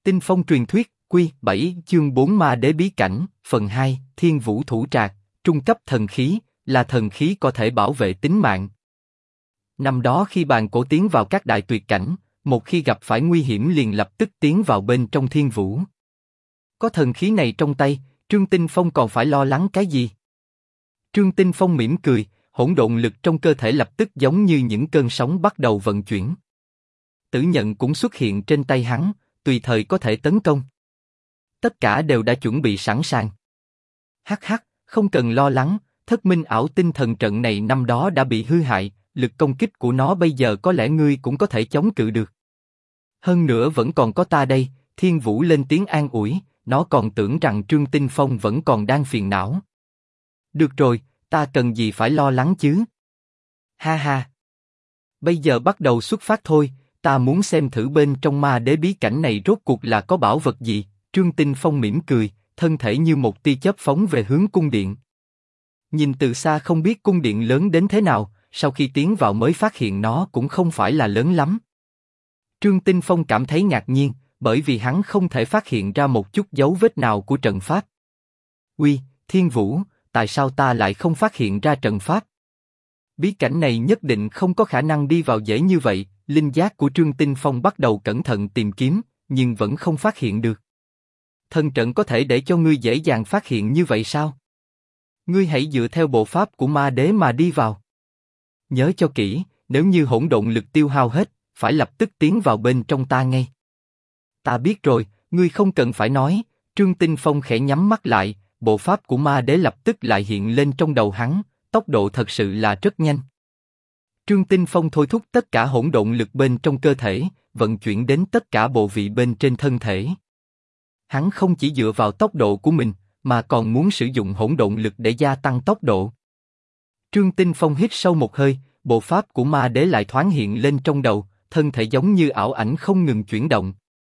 Tinh Phong truyền thuyết, Quy 7, chương 4 Ma Đế bí cảnh, phần 2, Thiên Vũ thủ trạc, trung cấp thần khí, là thần khí có thể bảo vệ tính mạng. Năm đó khi bàn cổ tiến vào các đại tuyệt cảnh, một khi gặp phải nguy hiểm liền lập tức tiến vào bên trong Thiên Vũ. Có thần khí này trong tay, Trương Tinh Phong còn phải lo lắng cái gì? Trương Tinh Phong mỉm cười, hỗn độn lực trong cơ thể lập tức giống như những cơn sóng bắt đầu vận chuyển. Tử nhận cũng xuất hiện trên tay hắn, tùy thời có thể tấn công. Tất cả đều đã chuẩn bị sẵn sàng. Hắc hắc, không cần lo lắng, Thất Minh ảo tinh thần trận này năm đó đã bị hư hại, lực công kích của nó bây giờ có lẽ ngươi cũng có thể chống cự được. Hơn nữa vẫn còn có ta đây, Thiên Vũ lên tiếng an ủi, nó còn tưởng rằng Trương Tinh Phong vẫn còn đang phiền não. Được rồi, ta cần gì phải lo lắng chứ? Ha ha. Bây giờ bắt đầu xuất phát thôi, ta muốn xem thử bên trong Ma Đế bí cảnh này rốt cuộc là có bảo vật gì. Trương Tinh Phong mỉm cười, thân thể như một tia chớp phóng về hướng cung điện. Nhìn từ xa không biết cung điện lớn đến thế nào, sau khi tiến vào mới phát hiện nó cũng không phải là lớn lắm. Trương Tinh Phong cảm thấy ngạc nhiên, bởi vì hắn không thể phát hiện ra một chút dấu vết nào của trận pháp. Uy, Thiên Vũ, tại sao ta lại không phát hiện ra trận pháp? Bí cảnh này nhất định không có khả năng đi vào dễ như vậy. Linh giác của Trương Tinh Phong bắt đầu cẩn thận tìm kiếm, nhưng vẫn không phát hiện được. Thần trận có thể để cho ngươi dễ dàng phát hiện như vậy sao? Ngươi hãy dựa theo bộ pháp của Ma Đế mà đi vào. Nhớ cho kỹ, nếu như hỗn độn lực tiêu hao hết, phải lập tức tiến vào bên trong ta ngay. Ta biết rồi, ngươi không cần phải nói. Trương Tinh Phong khẽ nhắm mắt lại, bộ pháp của Ma Đế lập tức lại hiện lên trong đầu hắn, tốc độ thật sự là rất nhanh. Trương Tinh Phong thôi thúc tất cả hỗn độn lực bên trong cơ thể, vận chuyển đến tất cả bộ vị bên trên thân thể. Hắn không chỉ dựa vào tốc độ của mình, mà còn muốn sử dụng hỗn độn lực để gia tăng tốc độ. Trương Tinh Phong hít sâu một hơi, bộ pháp của Ma Đế lại thoáng hiện lên trong đầu, thân thể giống như ảo ảnh không ngừng chuyển động.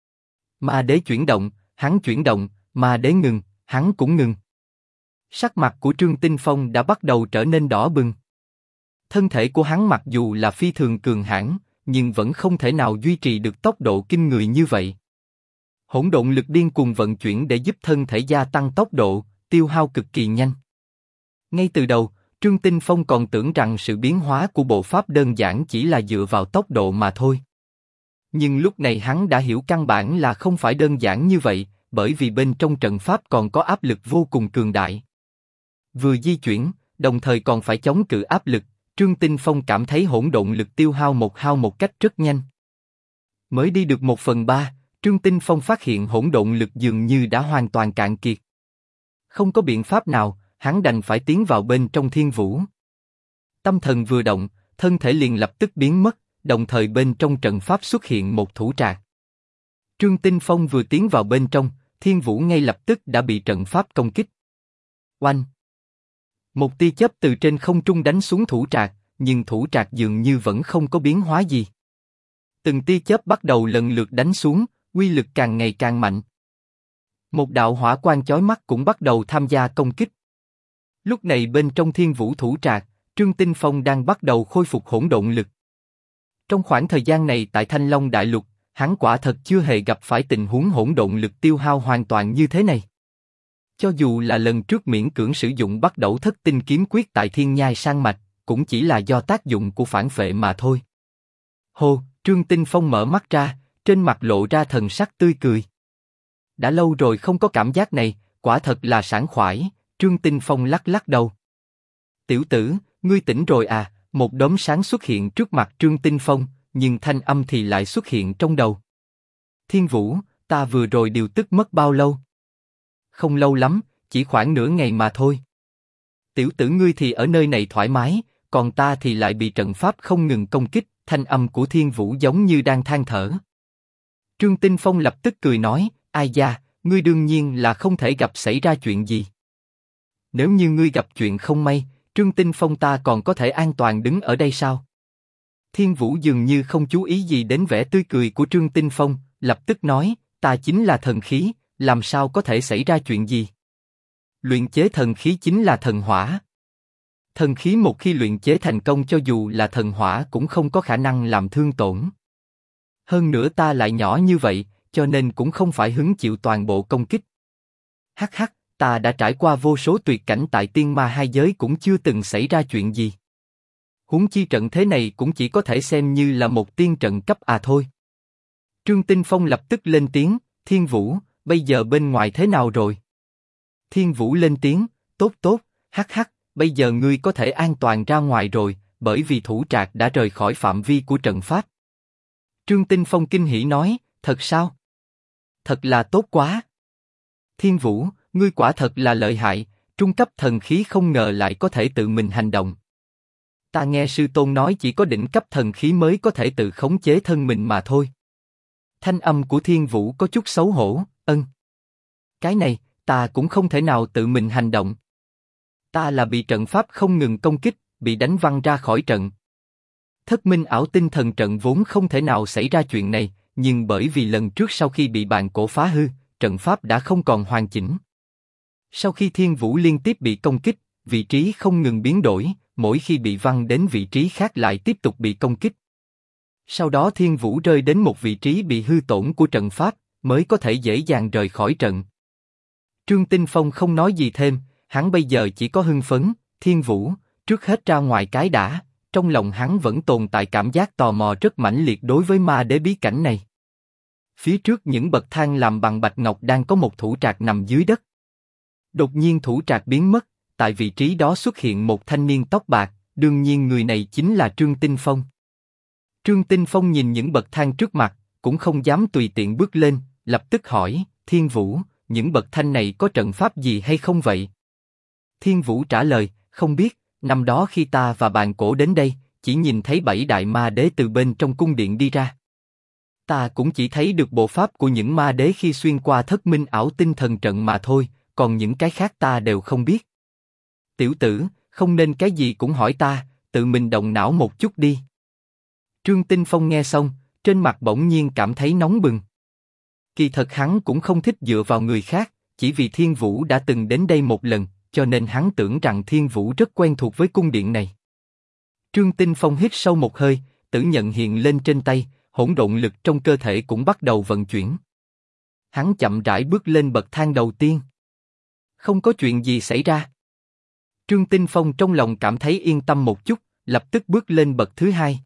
Ma Đế chuyển động, hắn chuyển động, Ma Đế ngừng, hắn cũng ngừng. Sắc mặt của Trương Tinh Phong đã bắt đầu trở nên đỏ bừng. Thân thể của hắn mặc dù là phi thường cường hãn, nhưng vẫn không thể nào duy trì được tốc độ kinh người như vậy. Hỗn độn lực điên cuồng vận chuyển để giúp thân thể gia tăng tốc độ, tiêu hao cực kỳ nhanh. Ngay từ đầu, Trương Tinh Phong còn tưởng rằng sự biến hóa của bộ pháp đơn giản chỉ là dựa vào tốc độ mà thôi. Nhưng lúc này hắn đã hiểu căn bản là không phải đơn giản như vậy, bởi vì bên trong trận pháp còn có áp lực vô cùng cường đại. Vừa di chuyển, đồng thời còn phải chống cự áp lực, Trương Tinh Phong cảm thấy hỗn độn lực tiêu hao một cách rất nhanh. Mới đi được 1/3, Trương Tinh Phong phát hiện hỗn độn lực dường như đã hoàn toàn cạn kiệt. Không có biện pháp nào, hắn đành phải tiến vào bên trong Thiên Vũ. Tâm thần vừa động, thân thể liền lập tức biến mất, đồng thời bên trong trận pháp xuất hiện một thủ trạc. Trương Tinh Phong vừa tiến vào bên trong, Thiên Vũ ngay lập tức đã bị trận pháp công kích. Oanh! Một tia chớp từ trên không trung đánh xuống thủ trạc, nhưng thủ trạc dường như vẫn không có biến hóa gì. Từng tia chớp bắt đầu lần lượt đánh xuống, uy lực càng ngày càng mạnh. Một đạo hỏa quang chói mắt cũng bắt đầu tham gia công kích. Lúc này bên trong Thiên Vũ thủ trạc, Trương Tinh Phong đang bắt đầu khôi phục hỗn độn lực. Trong khoảng thời gian này tại Thanh Long Đại Lục, hắn quả thật chưa hề gặp phải tình huống hỗn độn lực tiêu hao hoàn toàn như thế này. Cho dù là lần trước miễn cưỡng sử dụng Bắc Đẩu Thất Tinh kiếm quyết tại Thiên Nhai Sang Mạch, cũng chỉ là do tác dụng của phản phệ mà thôi. Hô, Trương Tinh Phong mở mắt ra, trên mặt lộ ra thần sắc tươi cười. Đã lâu rồi không có cảm giác này, quả thật là sảng khoái. Trương Tinh Phong lắc lắc đầu. Tiểu tử, ngươi tỉnh rồi à? Một đốm sáng xuất hiện trước mặt Trương Tinh Phong, nhưng thanh âm thì lại xuất hiện trong đầu. Thiên Vũ, ta vừa rồi điều tức mất bao lâu? Không lâu lắm, chỉ khoảng nửa ngày mà thôi. Tiểu tử ngươi thì ở nơi này thoải mái, còn ta thì lại bị trận pháp không ngừng công kích. Thanh âm của Thiên Vũ giống như đang than thở. Trương Tinh Phong lập tức cười nói, ai da, ngươi đương nhiên là không thể gặp xảy ra chuyện gì. Nếu như ngươi gặp chuyện không may, Trương Tinh Phong ta còn có thể an toàn đứng ở đây sao? Thiên Vũ dường như không chú ý gì đến vẻ tươi cười của Trương Tinh Phong, lập tức nói, ta chính là thần khí, làm sao có thể xảy ra chuyện gì? Luyện chế thần khí chính là thần hỏa. Thần khí một khi luyện chế thành công cho dù là thần hỏa cũng không có khả năng làm thương tổn. Hơn nữa ta lại nhỏ như vậy, cho nên cũng không phải hứng chịu toàn bộ công kích. Hắc hắc, ta đã trải qua vô số tuyệt cảnh tại tiên ma hai giới cũng chưa từng xảy ra chuyện gì. Huống chi trận thế này cũng chỉ có thể xem như là một tiên trận cấp thôi. Trương Tinh Phong lập tức lên tiếng, Thiên Vũ, bây giờ bên ngoài thế nào rồi? Thiên Vũ lên tiếng, tốt tốt, hắc hắc, bây giờ ngươi có thể an toàn ra ngoài rồi, bởi vì thủ trạc đã rời khỏi phạm vi của trận pháp. Trương Tinh Phong kinh hỉ nói, thật sao? Thật là tốt quá. Thiên Vũ, ngươi quả thật là lợi hại, trung cấp thần khí không ngờ lại có thể tự mình hành động. Ta nghe sư tôn nói chỉ có đỉnh cấp thần khí mới có thể tự khống chế thân mình mà thôi. Thanh âm của Thiên Vũ có chút xấu hổ, cái này, ta cũng không thể nào tự mình hành động. Ta là bị trận pháp không ngừng công kích, bị đánh văng ra khỏi trận. Thất minh ảo tinh thần trận vốn không thể nào xảy ra chuyện này, nhưng bởi vì lần trước sau khi bị bạn cổ phá hư, trận pháp đã không còn hoàn chỉnh. Sau khi Thiên Vũ liên tiếp bị công kích, vị trí không ngừng biến đổi, mỗi khi bị văng đến vị trí khác lại tiếp tục bị công kích. Sau đó Thiên Vũ rơi đến một vị trí bị hư tổn của trận pháp, mới có thể dễ dàng rời khỏi trận. Trương Tinh Phong không nói gì thêm, hắn bây giờ chỉ có hưng phấn, Thiên Vũ, trước hết ra ngoài cái đã, trong lòng hắn vẫn tồn tại cảm giác tò mò rất mãnh liệt đối với ma đế bí cảnh này. Phía trước những bậc thang làm bằng bạch ngọc đang có một thủ trạc nằm dưới đất. Đột nhiên thủ trạc biến mất, tại vị trí đó xuất hiện một thanh niên tóc bạc, đương nhiên người này chính là Trương Tinh Phong. Trương Tinh Phong nhìn những bậc thang trước mặt, cũng không dám tùy tiện bước lên, lập tức hỏi, Thiên Vũ, những bậc thang này có trận pháp gì hay không vậy? Thiên Vũ trả lời, không biết, năm đó khi ta và bàn cổ đến đây, chỉ nhìn thấy 7 đại ma đế từ bên trong cung điện đi ra. Ta cũng chỉ thấy được bộ pháp của những ma đế khi xuyên qua thất minh ảo tinh thần trận mà thôi, còn những cái khác ta đều không biết. Tiểu tử, không nên cái gì cũng hỏi ta, tự mình động não một chút đi. Trương Tinh Phong nghe xong, trên mặt bỗng nhiên cảm thấy nóng bừng. Kỳ thật hắn cũng không thích dựa vào người khác, chỉ vì Thiên Vũ đã từng đến đây một lần, cho nên hắn tưởng rằng Thiên Vũ rất quen thuộc với cung điện này. Trương Tinh Phong hít sâu một hơi, tử nhận hiện lên trên tay, hỗn độn lực trong cơ thể cũng bắt đầu vận chuyển. Hắn chậm rãi bước lên bậc thang đầu tiên. Không có chuyện gì xảy ra. Trương Tinh Phong trong lòng cảm thấy yên tâm một chút, lập tức bước lên bậc thứ hai.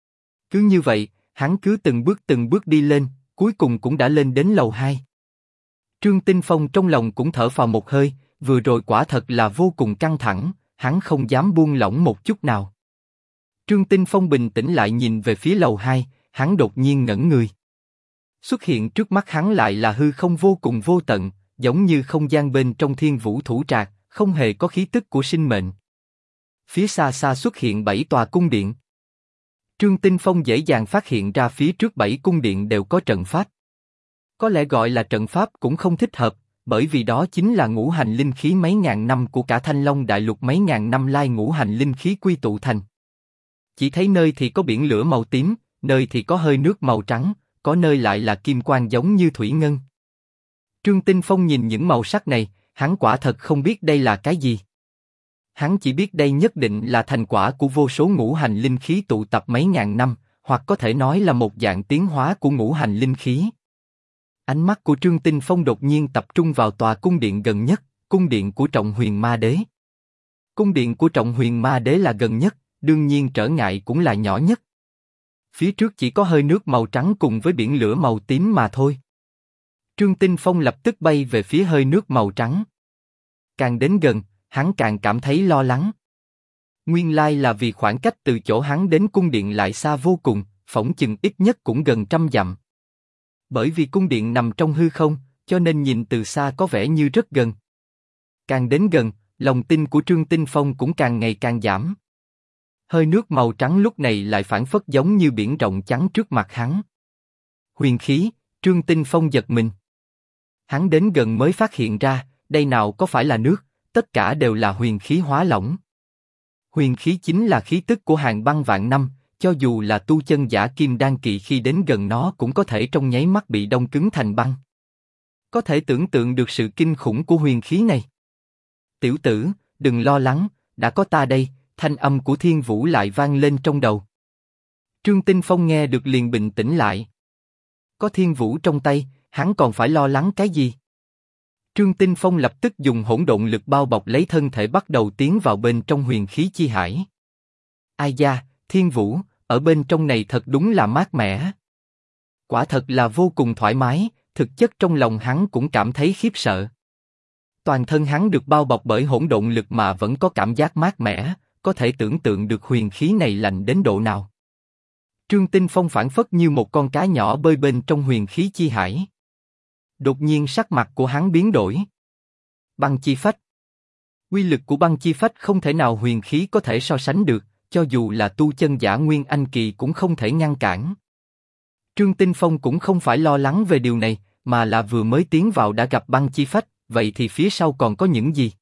Cứ như vậy, hắn cứ từng bước đi lên, cuối cùng cũng đã lên đến lầu 2. Trương Tinh Phong trong lòng cũng thở phào một hơi, vừa rồi quả thật là vô cùng căng thẳng, hắn không dám buông lỏng một chút nào. Trương Tinh Phong bình tĩnh lại nhìn về phía lầu 2, hắn đột nhiên ngẩn người. Xuất hiện trước mắt hắn lại là hư không vô cùng vô tận, giống như không gian bên trong Thiên Vũ thủ trạc, không hề có khí tức của sinh mệnh. Phía xa xa xuất hiện 7 tòa cung điện. Trương Tinh Phong dễ dàng phát hiện ra phía trước 7 cung điện đều có trận pháp. Có lẽ gọi là trận pháp cũng không thích hợp, bởi vì đó chính là ngũ hành linh khí mấy ngàn năm của cả Thanh Long Đại Lục mấy ngàn năm lai ngũ hành linh khí quy tụ thành. Chỉ thấy nơi thì có biển lửa màu tím, nơi thì có hơi nước màu trắng, có nơi lại là kim quang giống như thủy ngân. Trương Tinh Phong nhìn những màu sắc này, hắn quả thật không biết đây là cái gì. Hắn chỉ biết đây nhất định là thành quả của vô số ngũ hành linh khí tụ tập mấy ngàn năm, hoặc có thể nói là một dạng tiến hóa của ngũ hành linh khí. Ánh mắt của Trương Tinh Phong đột nhiên tập trung vào tòa cung điện gần nhất, cung điện của Trọng Huyền Ma Đế. Cung điện của Trọng Huyền Ma Đế là gần nhất, đương nhiên trở ngại cũng là nhỏ nhất. Phía trước chỉ có hơi nước màu trắng cùng với biển lửa màu tím mà thôi. Trương Tinh Phong lập tức bay về phía hơi nước màu trắng. Càng đến gần, hắn càng cảm thấy lo lắng. Nguyên lai là vì khoảng cách từ chỗ hắn đến cung điện lại xa vô cùng, phỏng chừng ít nhất cũng gần 100 dặm. Bởi vì cung điện nằm trong hư không, cho nên nhìn từ xa có vẻ như rất gần. Càng đến gần, lòng tin của Trương Tinh Phong cũng càng ngày càng giảm. Hơi nước màu trắng lúc này lại phảng phất giống như biển rộng trắng trước mặt hắn. Huyền khí, Trương Tinh Phong giật mình. Hắn đến gần mới phát hiện ra, đây nào có phải là nước, tất cả đều là huyền khí hóa lỏng. Huyền khí chính là khí tức của hàng băng vạn năm, cho dù là tu chân giả kim đan kỳ khi đến gần nó cũng có thể trong nháy mắt bị đông cứng thành băng. Có thể tưởng tượng được sự kinh khủng của huyền khí này. Tiểu tử, đừng lo lắng, đã có ta đây, thanh âm của Thiên Vũ lại vang lên trong đầu. Trương Tinh Phong nghe được liền bình tĩnh lại. Có Thiên Vũ trong tay, hắn còn phải lo lắng cái gì? Trương Tinh Phong lập tức dùng hỗn độn lực bao bọc lấy thân thể bắt đầu tiến vào bên trong huyền khí chi hải. Ai da, Thiên Vũ, ở bên trong này thật đúng là mát mẻ. Quả thật là vô cùng thoải mái, thực chất trong lòng hắn cũng cảm thấy khiếp sợ. Toàn thân hắn được bao bọc bởi hỗn độn lực mà vẫn có cảm giác mát mẻ, có thể tưởng tượng được huyền khí này lạnh đến độ nào. Trương Tinh Phong phảng phất như một con cá nhỏ bơi bên trong huyền khí chi hải. Đột nhiên sắc mặt của hắn biến đổi. Băng chi phách. Uy lực của băng chi phách không thể nào huyền khí có thể so sánh được, cho dù là tu chân giả Nguyên Anh kỳ cũng không thể ngăn cản. Trương Tinh Phong cũng không phải lo lắng về điều này, mà là vừa mới tiến vào đã gặp băng chi phách, vậy thì phía sau còn có những gì?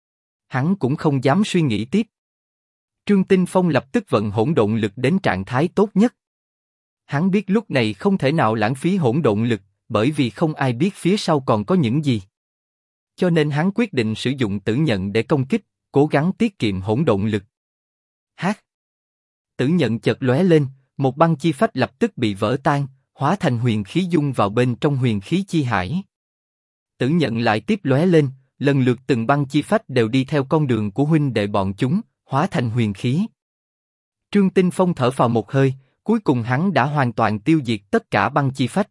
Hắn cũng không dám suy nghĩ tiếp. Trương Tinh Phong lập tức vận hỗn độn lực đến trạng thái tốt nhất. Hắn biết lúc này không thể nào lãng phí hỗn độn lực, bởi vì không ai biết phía sau còn có những gì. Cho nên hắn quyết định sử dụng tử nhận để công kích, cố gắng tiết kiệm hỗn độn lực. Hát! Tử nhận chợt lóe lên, một băng chi phách lập tức bị vỡ tan, hóa thành huyền khí dung vào bên trong huyền khí chi hải. Tử nhận lại tiếp lóe lên, lần lượt từng băng chi phách đều đi theo con đường của huynh đệ bọn chúng, hóa thành huyền khí. Trương Tinh Phong thở phào một hơi, cuối cùng hắn đã hoàn toàn tiêu diệt tất cả băng chi phách.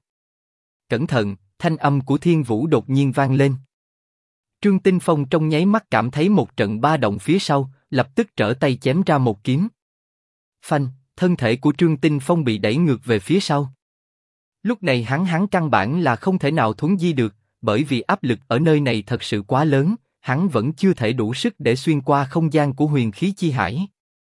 Cẩn thận, thanh âm của Thiên Vũ đột nhiên vang lên. Trương Tinh Phong trong nháy mắt cảm thấy một trận ba động phía sau, lập tức trở tay chém ra một kiếm. Phanh, thân thể của Trương Tinh Phong bị đẩy ngược về phía sau. Lúc này hắn căn bản là không thể nào thuấn di được, bởi vì áp lực ở nơi này thật sự quá lớn, hắn vẫn chưa thể đủ sức để xuyên qua không gian của huyền khí chi hải.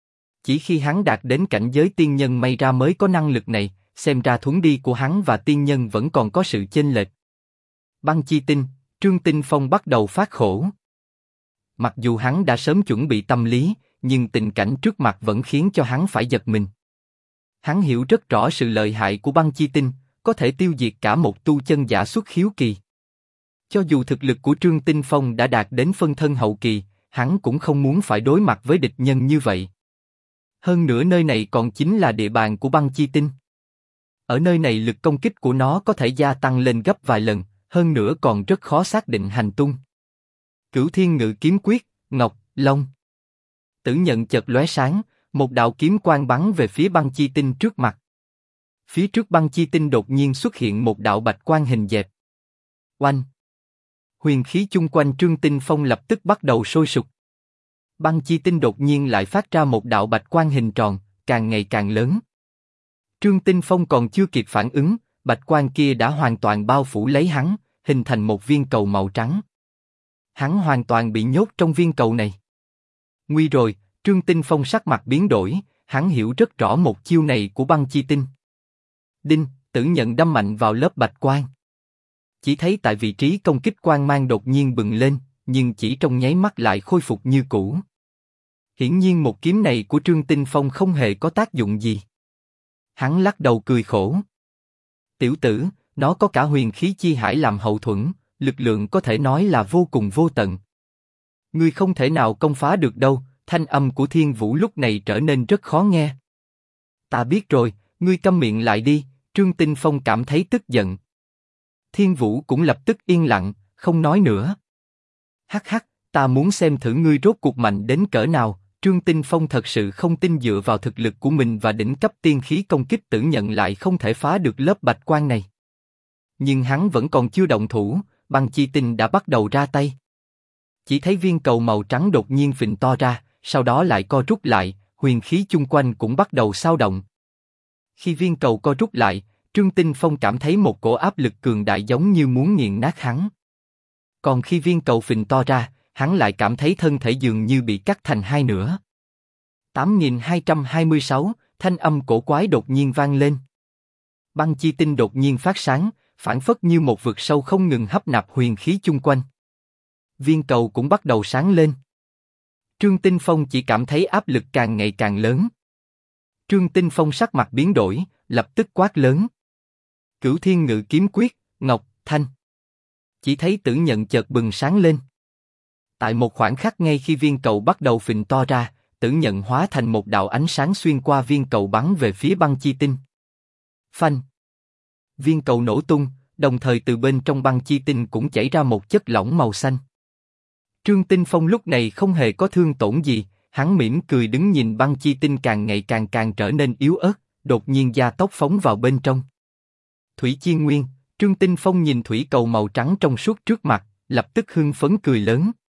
Chỉ khi hắn đạt đến cảnh giới tiên nhân may ra mới có năng lực này, xem ra thuấn đi của hắn và tiên nhân vẫn còn có sự chênh lệch. Băng chi tinh, Trương Tinh Phong bắt đầu phát khổ. Mặc dù hắn đã sớm chuẩn bị tâm lý, nhưng tình cảnh trước mặt vẫn khiến cho hắn phải giật mình. Hắn hiểu rất rõ sự lợi hại của băng chi tinh, có thể tiêu diệt cả một tu chân giả xuất khiếu kỳ. Cho dù thực lực của Trương Tinh Phong đã đạt đến phân thân hậu kỳ, hắn cũng không muốn phải đối mặt với địch nhân như vậy. Hơn nữa nơi này còn chính là địa bàn của băng chi tinh. Ở nơi này lực công kích của nó có thể gia tăng lên gấp vài lần, hơn nữa còn rất khó xác định hành tung. Cửu Thiên Ngự Kiếm Quyết, Ngọc, Long. Tử nhận chợt lóe sáng, một đạo kiếm quang bắn về phía băng chi tinh trước mặt. Phía trước băng chi tinh đột nhiên xuất hiện một đạo bạch quang hình dẹp. Oanh! Huyền khí chung quanh Trương Tinh Phong lập tức bắt đầu sôi sục. Băng chi tinh đột nhiên lại phát ra một đạo bạch quang hình tròn, càng ngày càng lớn. Trương Tinh Phong còn chưa kịp phản ứng, bạch quang kia đã hoàn toàn bao phủ lấy hắn, hình thành một viên cầu màu trắng. Hắn hoàn toàn bị nhốt trong viên cầu này. Nguy rồi, Trương Tinh Phong sắc mặt biến đổi, hắn hiểu rất rõ một chiêu này của băng chi tinh. Đinh, tử nhận đâm mạnh vào lớp bạch quang. Chỉ thấy tại vị trí công kích quang mang đột nhiên bừng lên, nhưng chỉ trong nháy mắt lại khôi phục như cũ. Hiển nhiên một kiếm này của Trương Tinh Phong không hề có tác dụng gì. Hắn lắc đầu cười khổ. Tiểu tử, nó có cả huyền khí chi hải làm hậu thuẫn, lực lượng có thể nói là vô cùng vô tận. Ngươi không thể nào công phá được đâu. Thanh âm của Thiên Vũ lúc này trở nên rất khó nghe. Ta biết rồi, ngươi câm miệng lại đi. Trương Tinh Phong cảm thấy tức giận. Thiên Vũ cũng lập tức yên lặng, không nói nữa. Hắc hắc, ta muốn xem thử ngươi rốt cuộc mạnh đến cỡ nào. Trương Tinh Phong thật sự không tin dựa vào thực lực của mình và đỉnh cấp tiên khí công kích tử nhận lại không thể phá được lớp bạch quang này. Nhưng hắn vẫn còn chưa động thủ, băng chi tinh đã bắt đầu ra tay. Chỉ thấy viên cầu màu trắng đột nhiên phình to ra, sau đó lại co rút lại, huyền khí chung quanh cũng bắt đầu xao động. Khi viên cầu co rút lại, Trương Tinh Phong cảm thấy một cổ áp lực cường đại giống như muốn nghiền nát hắn. Còn khi viên cầu phình to ra, hắn lại cảm thấy thân thể dường như bị cắt thành hai nửa. 8226, thanh âm cổ quái đột nhiên vang lên. Băng chi tinh đột nhiên phát sáng, phảng phất như một vực sâu không ngừng hấp nạp huyền khí chung quanh. Viên cầu cũng bắt đầu sáng lên. Trương Tinh Phong chỉ cảm thấy áp lực càng ngày càng lớn. Trương Tinh Phong sắc mặt biến đổi, lập tức quát lớn. Cửu Thiên Ngự Kiếm Quyết, Ngọc, Thanh. Chỉ thấy tử nhận chợt bừng sáng lên. Tại một khoảng khắc ngay khi viên cầu bắt đầu phình to ra, tử nhận hóa thành một đạo ánh sáng xuyên qua viên cầu bắn về phía băng chi tinh. Phanh! Viên cầu nổ tung, đồng thời từ bên trong băng chi tinh cũng chảy ra một chất lỏng màu xanh. Trương Tinh Phong lúc này không hề có thương tổn gì, hắn mỉm cười đứng nhìn băng chi tinh càng ngày càng trở nên yếu ớt, đột nhiên gia tốc phóng vào bên trong. Thủy Chi Nguyên, Trương Tinh Phong nhìn thủy cầu màu trắng trong suốt trước mặt, lập tức hưng phấn cười lớn.